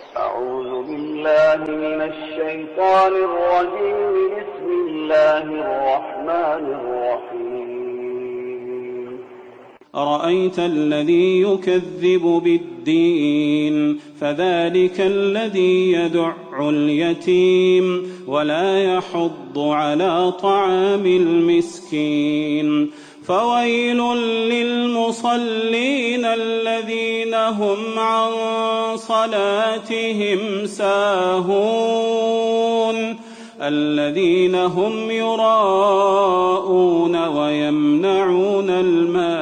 أعوذ بالله من الشيطان الرجيم. بسم الله الرحمن الرحيم. أرأيت الذي يكذب بالدين فذلك الذي يدع اليتيم ولا يحض على طعام المسكين. فويل للمصلين الذين هم عن صلاتهم ساهون الذين هم يراءون ويمنعون الماعون